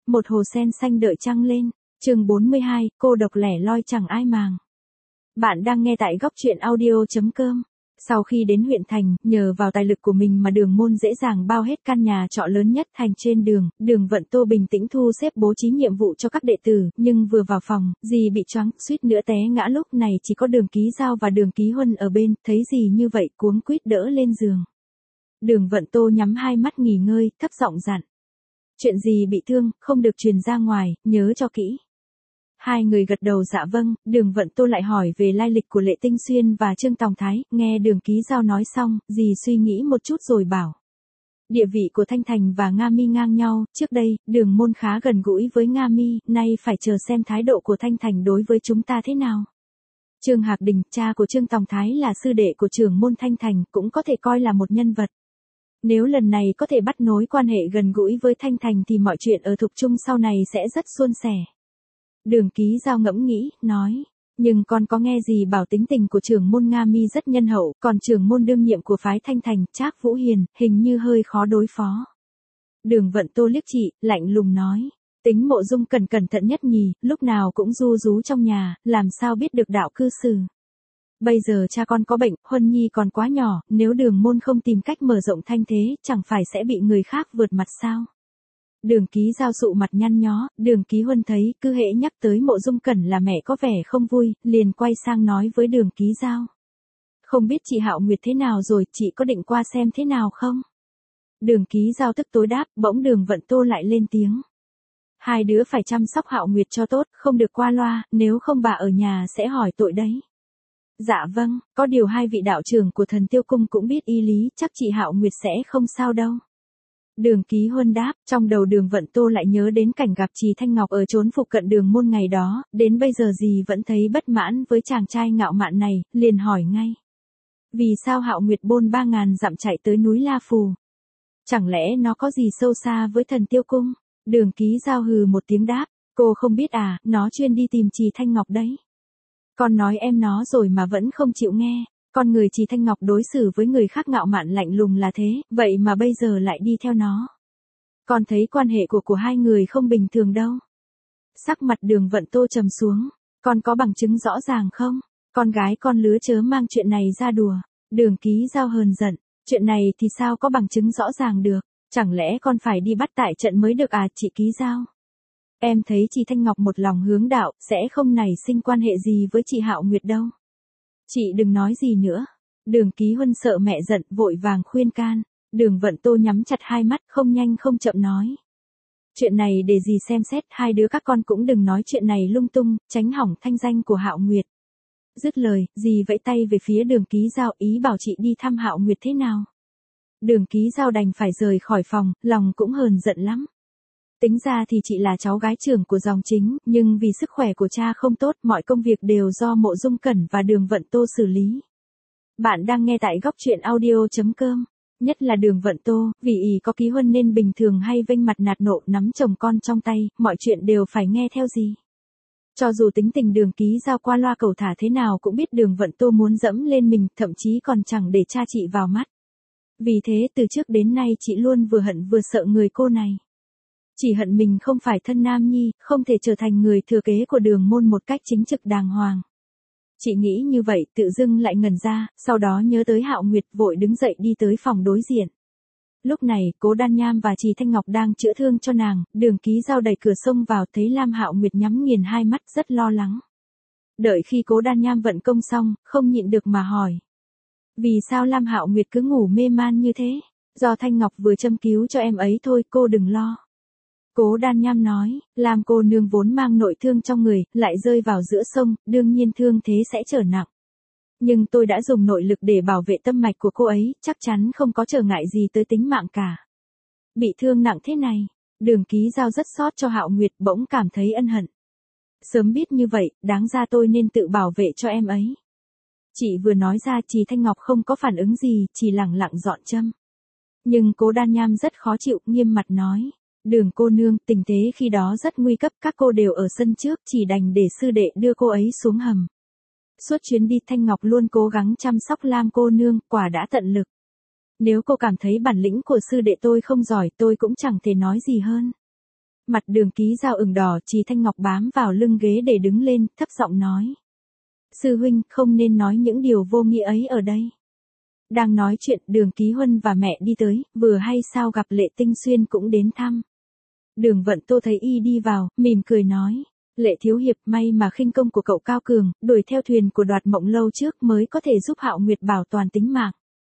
Một hồ sen xanh đợi trăng lên. Chương 42, cô độc lẻ loi chẳng ai màng. Bạn đang nghe tại góc truyện audio.com. Sau khi đến huyện thành, nhờ vào tài lực của mình mà Đường Môn dễ dàng bao hết căn nhà trọ lớn nhất thành. Trên đường, Đường Vận Tô bình tĩnh thu xếp bố trí nhiệm vụ cho các đệ tử, nhưng vừa vào phòng, dì bị choáng, suýt nữa té ngã. Lúc này chỉ có Đường Ký Giao và Đường Ký Huân ở bên, thấy dì như vậy cuống quýt đỡ lên giường. Đường Vận Tô nhắm hai mắt nghỉ ngơi, thấp giọng dặn. Chuyện gì bị thương, không được truyền ra ngoài, nhớ cho kỹ. Hai người gật đầu dạ vâng. Đường Vận Tô lại hỏi về lai lịch của Lệ Tinh Xuyên và Trương Tòng Thái. Nghe Đường Ký Giao nói xong, dì suy nghĩ một chút rồi bảo. Địa vị của Thanh Thành và Nga Mi ngang nhau. Trước đây, Đường Môn khá gần gũi với Nga Mi, nay phải chờ xem thái độ của Thanh Thành đối với chúng ta thế nào. Trương Hạc Đình, cha của Trương Tòng Thái là sư đệ của trưởng môn Thanh Thành, cũng có thể coi là một nhân vật. Nếu lần này có thể bắt nối quan hệ gần gũi với Thanh Thành thì mọi chuyện ở Thục Trung sau này sẽ rất suôn sẻ. Đường Ký Giao ngẫm nghĩ, nói, nhưng con có nghe gì bảo tính tình của trưởng môn Nga Mi rất nhân hậu, còn trưởng môn đương nhiệm của phái Thanh Thành, Trác Vũ Hiền, hình như hơi khó đối phó. Đường Vận Tô liếc chị, lạnh lùng nói, tính Mộ Dung cẩn thận nhất nhì, lúc nào cũng ru rú trong nhà, làm sao biết được đạo cư xử. Bây giờ cha con có bệnh, Huân Nhi còn quá nhỏ, nếu Đường Môn không tìm cách mở rộng thanh thế, chẳng phải sẽ bị người khác vượt mặt sao? Đường Ký Giao sụ mặt nhăn nhó, Đường Ký Huân thấy, cứ hễ nhắc tới Mộ Dung Cẩn là mẹ có vẻ không vui, liền quay sang nói với Đường Ký Giao. Không biết chị Hạo Nguyệt thế nào rồi, chị có định qua xem thế nào không? Đường Ký Giao tức tối đáp, bỗng Đường Vận Tô lại lên tiếng. Hai đứa phải chăm sóc Hạo Nguyệt cho tốt, không được qua loa, nếu không bà ở nhà sẽ hỏi tội đấy. Dạ vâng, có điều hai vị đạo trưởng của Thần Tiêu Cung cũng biết y lý, chắc chị Hạo Nguyệt sẽ không sao đâu. Đường Ký Huân đáp, trong đầu Đường Vận Tô lại nhớ đến cảnh gặp Trì Thanh Ngọc ở chốn phụ cận Đường Môn ngày đó, đến bây giờ dì vẫn thấy bất mãn với chàng trai ngạo mạn này, liền hỏi ngay. Vì sao Hạo Nguyệt bôn 3.000 dặm chạy tới núi La Phù? Chẳng lẽ nó có gì sâu xa với Thần Tiêu Cung? Đường Ký Giao hừ một tiếng đáp, cô không biết à, nó chuyên đi tìm Trì Thanh Ngọc đấy. Con nói em nó rồi mà vẫn không chịu nghe, con người Trì Thanh Ngọc đối xử với người khác ngạo mạn lạnh lùng là thế, vậy mà bây giờ lại đi theo nó. Con thấy quan hệ của hai người không bình thường đâu. Sắc mặt Đường Vận Tô trầm xuống, con có bằng chứng rõ ràng không? Con gái con lứa chớ mang chuyện này ra đùa. Đường Ký Giao hờn giận, chuyện này thì sao có bằng chứng rõ ràng được, chẳng lẽ con phải đi bắt tại trận mới được à chị Ký Giao? Em thấy chị Thanh Ngọc một lòng hướng đạo, sẽ không nảy sinh quan hệ gì với chị Hạo Nguyệt đâu. Chị đừng nói gì nữa. Đường Ký Huân sợ mẹ giận, vội vàng khuyên can. Đường Vận Tô nhắm chặt hai mắt, không nhanh không chậm nói. Chuyện này để dì xem xét, hai đứa các con cũng đừng nói chuyện này lung tung, tránh hỏng thanh danh của Hạo Nguyệt. Dứt lời, dì vẫy tay về phía Đường Ký Giao, ý bảo chị đi thăm Hạo Nguyệt thế nào. Đường Ký Giao đành phải rời khỏi phòng, lòng cũng hờn giận lắm. Tính ra thì chị là cháu gái trưởng của dòng chính, nhưng vì sức khỏe của cha không tốt, mọi công việc đều do Mộ Dung Cẩn và Đường Vận Tô xử lý. Bạn đang nghe tại góc truyện audio.com. Nhất là Đường Vận Tô, vì ỷ có Ký Huân nên bình thường hay vênh mặt nạt nộ nắm chồng con trong tay, mọi chuyện đều phải nghe theo gì. Cho dù tính tình Đường Ký Giao qua loa cầu thả thế nào cũng biết Đường Vận Tô muốn dẫm lên mình, thậm chí còn chẳng để cha chị vào mắt. Vì thế từ trước đến nay chị luôn vừa hận vừa sợ người cô này. Chỉ hận mình không phải thân nam nhi, không thể trở thành người thừa kế của Đường Môn một cách chính trực đàng hoàng. Chị nghĩ như vậy, tự dưng lại ngẩn ra, sau đó nhớ tới Hạo Nguyệt, vội đứng dậy đi tới phòng đối diện. Lúc này, Cố Đan Nham và Trì Thanh Ngọc đang chữa thương cho nàng, Đường Ký Giao đẩy cửa xông vào, thấy Lam Hạo Nguyệt nhắm nghiền hai mắt, rất lo lắng. Đợi khi Cố Đan Nham vận công xong, không nhịn được mà hỏi. Vì sao Lam Hạo Nguyệt cứ ngủ mê man như thế? Do Thanh Ngọc vừa châm cứu cho em ấy thôi, cô đừng lo. Cố Đan Nham nói, Lam cô nương vốn mang nội thương trong người, lại rơi vào giữa sông, đương nhiên thương thế sẽ trở nặng. Nhưng tôi đã dùng nội lực để bảo vệ tâm mạch của cô ấy, chắc chắn không có trở ngại gì tới tính mạng cả. Bị thương nặng thế này, Đường Ký Giao rất xót cho Hạo Nguyệt, bỗng cảm thấy ân hận. Sớm biết như vậy, đáng ra tôi nên tự bảo vệ cho em ấy. Chị vừa nói ra, Trì Thanh Ngọc không có phản ứng gì, chỉ lẳng lặng dọn châm. Nhưng Cố Đan Nham rất khó chịu, nghiêm mặt nói. Đường cô nương, tình thế khi đó rất nguy cấp, các cô đều ở sân trước, chỉ đành để sư đệ đưa cô ấy xuống hầm. Suốt chuyến đi Thanh Ngọc luôn cố gắng chăm sóc Lam cô nương, quả đã tận lực. Nếu cô cảm thấy bản lĩnh của sư đệ tôi không giỏi, tôi cũng chẳng thể nói gì hơn. mặt Đường Ký Giao ửng đỏ, Trì Thanh Ngọc bám vào lưng ghế để đứng lên, thấp giọng nói. Sư huynh, không nên nói những điều vô nghĩa ấy ở đây. Đang nói chuyện, Đường Ký Huân và mẹ đi tới, vừa hay sao gặp Lệ Tinh Xuyên cũng đến thăm. Đường Vận Tô thấy y đi vào, mỉm cười nói. Lệ thiếu hiệp, may mà khinh công của cậu cao cường, đuổi theo thuyền của Đoạt Mộng lâu trước mới có thể giúp Hạo Nguyệt bảo toàn tính mạng.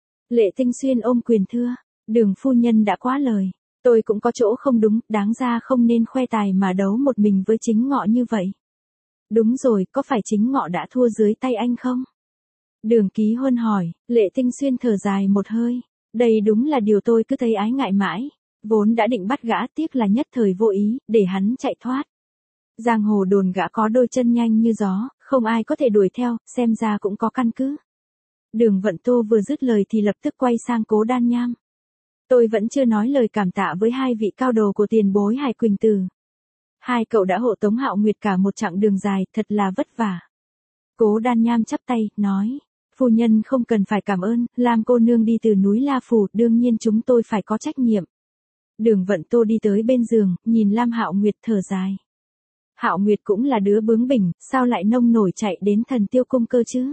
Lệ Tinh Xuyên ôm quyền thưa. Đường phu nhân đã quá lời. Tôi cũng có chỗ không đúng, đáng ra không nên khoe tài mà đấu một mình với Chính Ngọ như vậy. Đúng rồi, có phải Chính Ngọ đã thua dưới tay anh không? Đường Ký Huân hỏi. Lệ Tinh Xuyên thở dài một hơi. Đây đúng là điều tôi cứ thấy ái ngại mãi. Vốn đã định bắt gã, tiếc là nhất thời vô ý, để hắn chạy thoát. Giang hồ đồn gã có đôi chân nhanh như gió, không ai có thể đuổi theo, xem ra cũng có căn cứ. Đường Vận Tô vừa dứt lời thì lập tức quay sang Cố Đan Nham. Tôi vẫn chưa nói lời cảm tạ với hai vị cao đồ của tiền bối Hải Quỳnh Tử. Hai cậu đã hộ tống Hạo Nguyệt cả một chặng đường dài, thật là vất vả. Cố Đan Nham chắp tay, nói. Phu nhân không cần phải cảm ơn, Lam cô nương đi từ núi La Phủ, đương nhiên chúng tôi phải có trách nhiệm. Đường Vận Tô đi tới bên giường, nhìn Lam Hạo Nguyệt thở dài. Hạo Nguyệt cũng là đứa bướng bỉnh, sao lại nông nổi chạy đến Thần Tiêu Cung cơ chứ?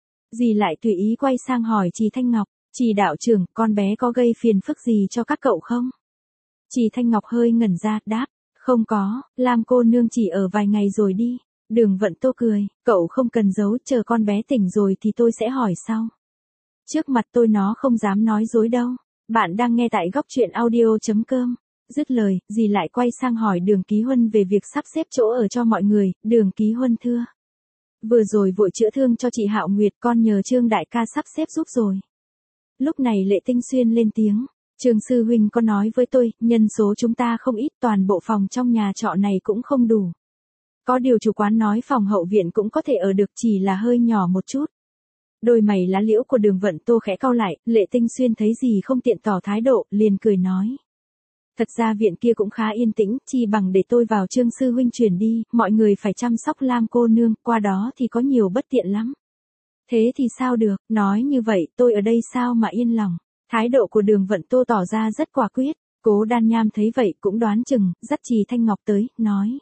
Dì lại tùy ý quay sang hỏi Trì Thanh Ngọc. Trì đạo trưởng, con bé có gây phiền phức gì cho các cậu không? Trì Thanh Ngọc hơi ngẩn ra, đáp. Không có, Lam cô nương chỉ ở vài ngày rồi đi. Đường Vận Tô cười, cậu không cần giấu, chờ con bé tỉnh rồi thì tôi sẽ hỏi sau. Trước mặt tôi nó không dám nói dối đâu. Bạn đang nghe tại góc truyện audio.com. Dứt lời, dì lại quay sang hỏi Đường Ký Huân về việc sắp xếp chỗ ở cho mọi người. Đường Ký Huân thưa. Vừa rồi vội chữa thương cho chị Hạo Nguyệt, con nhờ Trương đại ca sắp xếp giúp rồi. Lúc này Lệ Tinh Xuyên lên tiếng. Trương sư huynh có nói với tôi, nhân số chúng ta không ít, toàn bộ phòng trong nhà trọ này cũng không đủ. Có điều chủ quán nói phòng hậu viện cũng có thể ở được, chỉ là hơi nhỏ một chút. Đôi mày lá liễu của Đường Vận Tô khẽ cau lại, Lệ Tinh Xuyên thấy gì không tiện tỏ thái độ, liền cười nói. Thật ra viện kia cũng khá yên tĩnh, chi bằng để tôi vào Trương sư huynh chuyển đi, mọi người phải chăm sóc Lam cô nương, qua đó thì có nhiều bất tiện lắm. Thế thì sao được, nói như vậy tôi ở đây sao mà yên lòng. Thái độ của Đường Vận Tô tỏ ra rất quả quyết. Cố Đan Nham thấy vậy cũng đoán chừng, dắt Trì Thanh Ngọc tới, nói.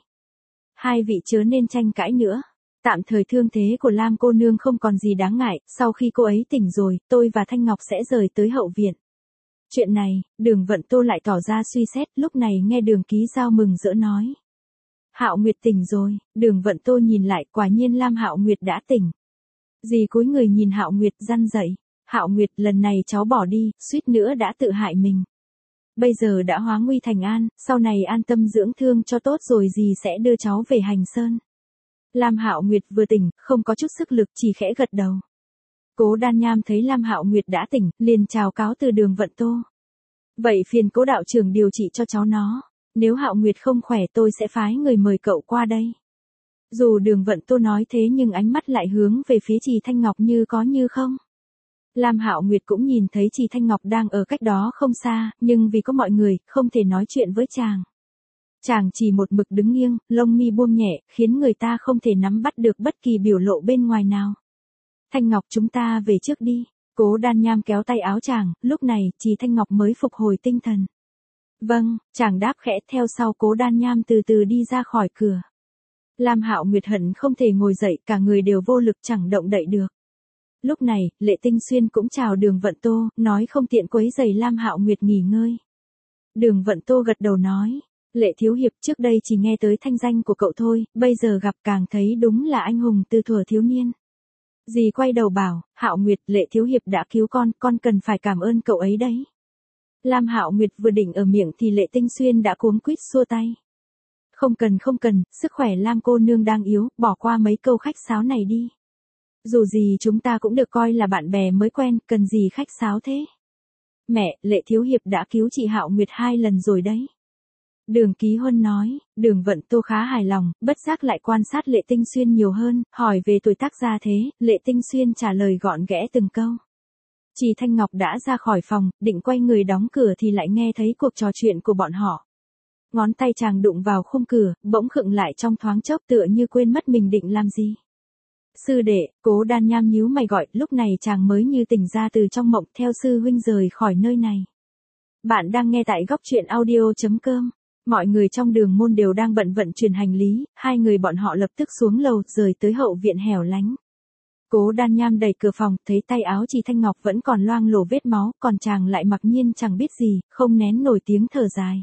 Hai vị chớ nên tranh cãi nữa. Tạm thời thương thế của Lam cô nương không còn gì đáng ngại, sau khi cô ấy tỉnh rồi, tôi và Thanh Ngọc sẽ rời tới hậu viện. Chuyện này, Đường Vận Tô lại tỏ ra suy xét, lúc này nghe Đường Ký Giao mừng rỡ nói. Hạo Nguyệt tỉnh rồi. Đường Vận Tô nhìn lại, quả nhiên Lam Hạo Nguyệt đã tỉnh. Dì cúi người nhìn Hạo Nguyệt răn dậy. Hạo Nguyệt, lần này cháu bỏ đi, suýt nữa đã tự hại mình. Bây giờ đã hóa nguy thành an, sau này an tâm dưỡng thương cho tốt rồi dì sẽ đưa cháu về Hành Sơn. Lam Hạo Nguyệt vừa tỉnh, không có chút sức lực, chỉ khẽ gật đầu. Cố Đan Nham thấy Lam Hạo Nguyệt đã tỉnh, liền chào cáo từ Đường Vận Tô. Vậy phiền Cố đạo trưởng điều trị cho cháu nó. Nếu Hạo Nguyệt không khỏe tôi sẽ phái người mời cậu qua đây. Dù Đường Vận Tô nói thế nhưng ánh mắt lại hướng về phía Trì Thanh Ngọc như có như không. Lam Hạo Nguyệt cũng nhìn thấy Trì Thanh Ngọc đang ở cách đó không xa, nhưng vì có mọi người, không thể nói chuyện với chàng. Chàng chỉ một mực đứng nghiêng, lông mi buông nhẹ, khiến người ta không thể nắm bắt được bất kỳ biểu lộ bên ngoài nào. Thanh Ngọc, chúng ta về trước đi. Cố Đan Nham kéo tay áo chàng, lúc này, Trì Thanh Ngọc mới phục hồi tinh thần. Vâng, chàng đáp khẽ, theo sau Cố Đan Nham từ từ đi ra khỏi cửa. Lam Hạo Nguyệt hận không thể ngồi dậy, cả người đều vô lực chẳng động đậy được. Lúc này, Lệ Tinh Xuyên cũng chào Đường Vận Tô, nói không tiện quấy rầy Lam Hạo Nguyệt nghỉ ngơi. Đường Vận Tô gật đầu nói, Lệ thiếu hiệp, trước đây chỉ nghe tới thanh danh của cậu thôi, bây giờ gặp càng thấy đúng là anh hùng từ thuở thiếu niên. Dì quay đầu bảo, Hạo Nguyệt, Lệ thiếu hiệp đã cứu con cần phải cảm ơn cậu ấy đấy. Lam Hạo Nguyệt vừa định ở miệng thì Lệ Tinh Xuyên đã cuống quýt xua tay. Không cần, sức khỏe Lam cô nương đang yếu, bỏ qua mấy câu khách sáo này đi. Dù gì chúng ta cũng được coi là bạn bè mới quen, cần gì khách sáo thế. Mẹ, Lệ thiếu hiệp đã cứu chị Hạo Nguyệt 2 lần rồi đấy. Đường Ký Huân nói. Đường Vận Tô khá hài lòng, bất giác lại quan sát Lệ Tinh Xuyên nhiều hơn, hỏi về tuổi tác gia thế, Lệ Tinh Xuyên trả lời gọn ghẽ từng câu. Trì Thanh Ngọc đã ra khỏi phòng, định quay người đóng cửa thì lại nghe thấy cuộc trò chuyện của bọn họ. Ngón tay chàng đụng vào khung cửa, bỗng khựng lại trong thoáng chốc, tựa như quên mất mình định làm gì. Sư đệ, Cố Đan Nham nhíu mày gọi, lúc này chàng mới như tỉnh ra từ trong mộng, theo sư huynh rời khỏi nơi này. Bạn đang nghe tại góc truyện audio.com. Mọi người trong đường môn đều đang bận vận chuyển hành lý, hai người bọn họ lập tức xuống lầu rời tới hậu viện hẻo lánh. Cố Đan Nham đẩy cửa phòng, thấy tay áo Trì Thanh Ngọc vẫn còn loang lổ vết máu, còn chàng lại mặc nhiên chẳng biết gì, không nén nổi tiếng thở dài.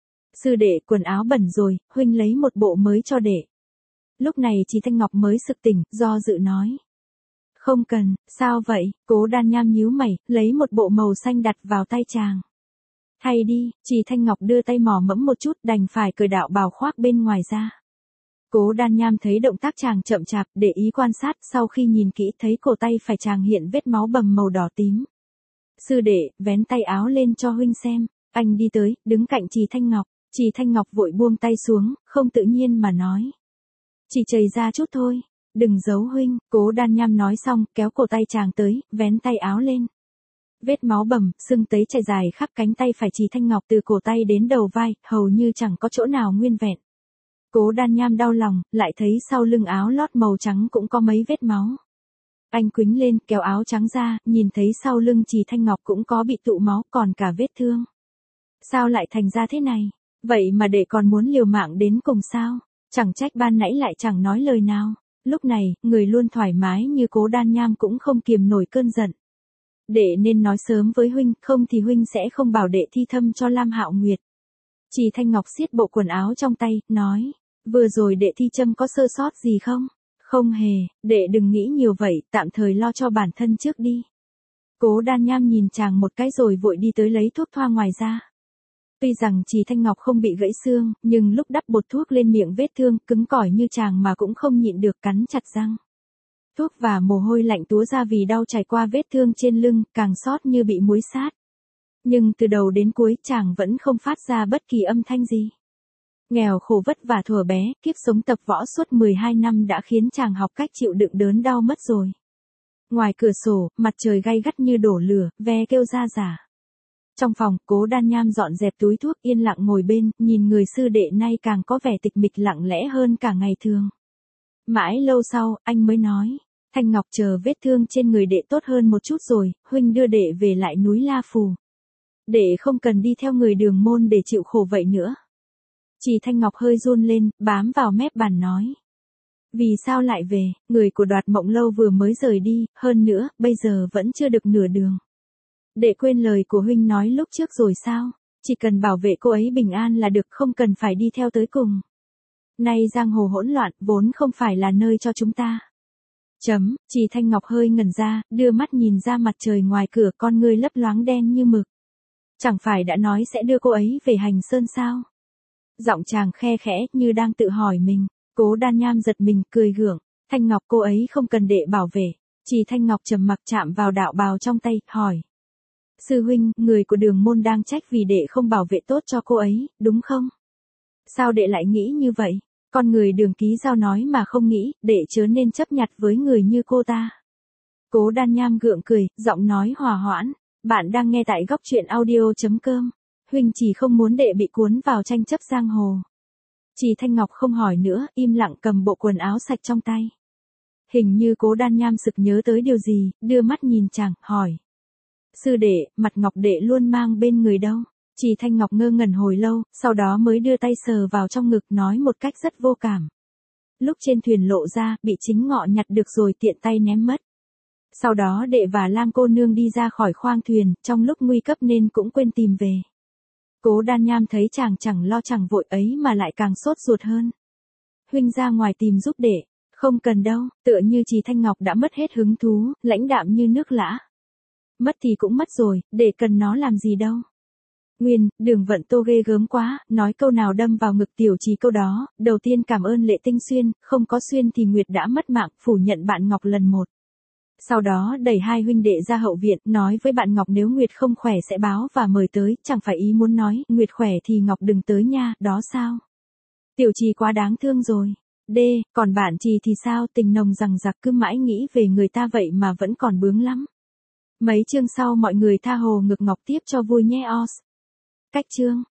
Sư đệ, quần áo bẩn rồi, huynh lấy một bộ mới cho đệ. Lúc này Trì Thanh Ngọc mới sực tỉnh, do dự nói. Không cần, sao vậy? Cố Đan Nham nhíu mày, lấy một bộ màu xanh đặt vào tay chàng. Thay đi, Trì Thanh Ngọc đưa tay mò mẫm một chút, đành phải cởi đạo bào khoác bên ngoài ra. Cố Đan Nham thấy động tác chàng chậm chạp, để ý quan sát, sau khi nhìn kỹ thấy cổ tay phải chàng hiện vết máu bầm màu đỏ tím. Sư đệ, vén tay áo lên cho huynh xem. Anh đi tới, đứng cạnh Trì Thanh Ngọc. Trì Thanh Ngọc vội buông tay xuống, không tự nhiên mà nói. Chỉ chảy ra chút thôi, đừng giấu huynh. Cố Đan Nham nói xong, kéo cổ tay chàng tới, vén tay áo lên. Vết máu bầm, sưng tấy chảy dài khắp cánh tay phải Trì Thanh Ngọc từ cổ tay đến đầu vai, hầu như chẳng có chỗ nào nguyên vẹn. Cố Đan Nham đau lòng, lại thấy sau lưng áo lót màu trắng cũng có mấy vết máu. Anh quýnh lên, kéo áo trắng ra, nhìn thấy sau lưng Trì Thanh Ngọc cũng có bị tụ máu, còn cả vết thương. Sao lại thành ra thế này? Vậy mà đệ còn muốn liều mạng đến cùng sao? Chẳng trách ban nãy lại chẳng nói lời nào. Lúc này, người luôn thoải mái như Cố Đan Nham cũng không kiềm nổi cơn giận. Đệ nên nói sớm với huynh, không thì huynh sẽ không bảo đệ thi thâm cho Lam Hạo Nguyệt. Trì Thanh Ngọc siết bộ quần áo trong tay, nói. Vừa rồi đệ thi châm có sơ sót gì không? Không hề, đệ đừng nghĩ nhiều vậy, tạm thời lo cho bản thân trước đi. Cố Đan Nham nhìn chàng một cái rồi vội đi tới lấy thuốc thoa ngoài ra. Tuy rằng Trì Thanh Ngọc không bị gãy xương, nhưng lúc đắp bột thuốc lên miệng vết thương cứng cỏi như chàng mà cũng không nhịn được cắn chặt răng. Thuốc và mồ hôi lạnh túa ra vì đau trải qua vết thương trên lưng, càng xót như bị muối sát. Nhưng từ đầu đến cuối chàng vẫn không phát ra bất kỳ âm thanh gì. Nghèo khổ vất vả thuở bé, kiếp sống tập võ suốt 12 năm đã khiến chàng học cách chịu đựng đớn đau mất rồi. Ngoài cửa sổ, mặt trời gay gắt như đổ lửa, ve kêu ra rả. Trong phòng, Cố Đan Nham dọn dẹp túi thuốc yên lặng ngồi bên, nhìn người sư đệ nay càng có vẻ tịch mịch lặng lẽ hơn cả ngày thường. Mãi lâu sau, anh mới nói, Thanh Ngọc chờ vết thương trên người đệ tốt hơn một chút rồi, huynh đưa đệ về lại núi La Phù. Đệ không cần đi theo người đường môn để chịu khổ vậy nữa. Trì Thanh Ngọc hơi run lên, bám vào mép bàn nói. Vì sao lại về, người của Đoạt Mộng Lâu vừa mới rời đi, hơn nữa, bây giờ vẫn chưa được nửa đường. Đệ quên lời của huynh nói lúc trước rồi sao? Chỉ cần bảo vệ cô ấy bình an là được, không cần phải đi theo tới cùng. Nay giang hồ hỗn loạn, vốn không phải là nơi cho chúng ta. Trì Thanh Ngọc hơi ngẩn ra, đưa mắt nhìn ra mặt trời ngoài cửa, con ngươi lấp loáng đen như mực. Chẳng phải đã nói sẽ đưa cô ấy về Hành Sơn sao? Giọng chàng khe khẽ như đang tự hỏi mình. Cố Đan Nham giật mình, cười gượng. Thanh Ngọc cô ấy không cần đệ bảo vệ. Trì Thanh Ngọc trầm mặc chạm vào đạo bào trong tay, hỏi. Sư huynh, người của đường môn đang trách vì đệ không bảo vệ tốt cho cô ấy, đúng không? Sao đệ lại nghĩ như vậy? Con người Đường Ký Giao nói mà không nghĩ, đệ chớ nên chấp nhặt với người như cô ta. Cố Đan Nham gượng cười, giọng nói hòa hoãn. Bạn đang nghe tại góc truyện audio.com. Huynh chỉ không muốn đệ bị cuốn vào tranh chấp giang hồ. Trì Thanh Ngọc không hỏi nữa, im lặng cầm bộ quần áo sạch trong tay. Hình như Cố Đan Nham sực nhớ tới điều gì, đưa mắt nhìn chàng, hỏi. Sư đệ, mặt ngọc đệ luôn mang bên người đâu? Trì Thanh Ngọc ngơ ngẩn hồi lâu, sau đó mới đưa tay sờ vào trong ngực nói một cách rất vô cảm. Lúc trên thuyền lộ ra, bị chính ngọ nhặt được rồi tiện tay ném mất. Sau đó đệ và Lang cô nương đi ra khỏi khoang thuyền, trong lúc nguy cấp nên cũng quên tìm về. Cố Đan Nham thấy chàng chẳng lo chẳng vội ấy mà lại càng sốt ruột hơn. Huynh ra ngoài tìm giúp đệ. Không cần đâu, tựa như Trì Thanh Ngọc đã mất hết hứng thú, lãnh đạm như nước lã. Mất thì cũng mất rồi, để cần nó làm gì đâu. Nguyên, Đường Vận Tô ghê gớm quá, nói câu nào đâm vào ngực Tiểu Trì câu đó. Đầu tiên cảm ơn Lệ Tinh Xuyên, không có Xuyên thì Nguyệt đã mất mạng, phủ nhận bạn Ngọc lần một. Sau đó đẩy hai huynh đệ ra hậu viện, nói với bạn Ngọc nếu Nguyệt không khỏe sẽ báo và mời tới, chẳng phải ý muốn nói, Nguyệt khỏe thì Ngọc đừng tới nha, đó sao? Tiểu Trì quá đáng thương rồi. Còn bạn Trì thì sao, tình nồng rằng giặc cứ mãi nghĩ về người ta vậy mà vẫn còn bướng lắm. Mấy chương sau mọi người tha hồ ngực Ngọc tiếp cho vui nhé os. Cách chương.